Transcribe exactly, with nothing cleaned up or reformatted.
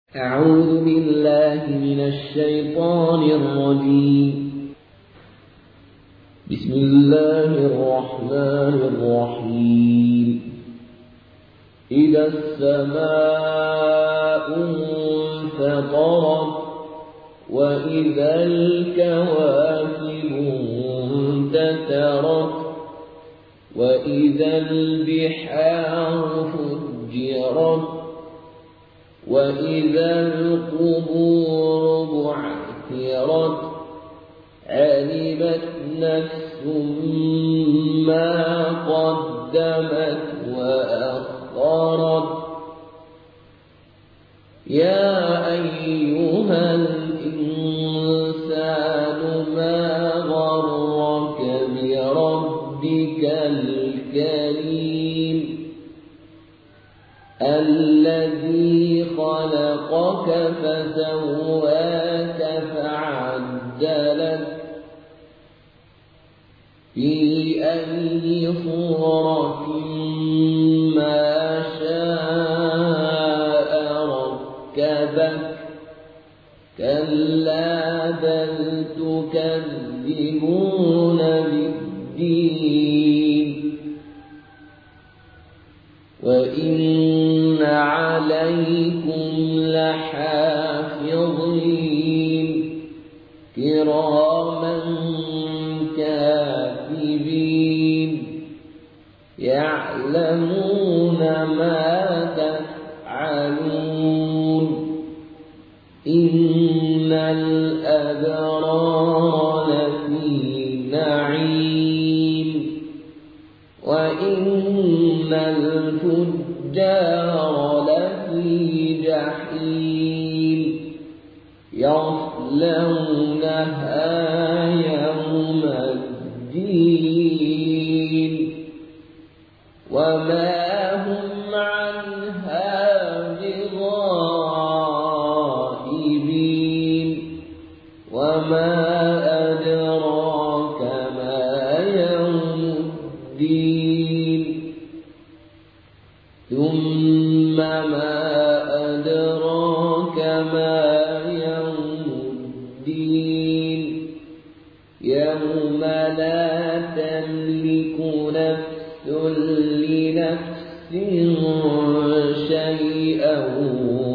أعوذ بالله من الشيطان الرجيم. بسم الله الرحمن الرحيم. إذا السماء انفطرت وإذا الكواكب انتثرت وإذا البحار فجرت وإذا القبور بعثرت علمت نفس ما قدمت وأخرت. يا أيها الإنسان ما غرك بربك الكريم الذي خلقك فسواك فعدلك في أي صورة ما شاء ركبك. كلا بل تكذبون بالدين وإن عليكم لحافظين كراما كاتبين يعلمون ما تفعلون. إن الأبرار لفي نعيم وإن الفجار لفي جحيم يصلونها يوم الدين وما هم عنها بغائبين. وما أدراك ما يوم الدين ثم ما أدراك ما يوم الدين يوم لا تملك نفس لنفس شيئا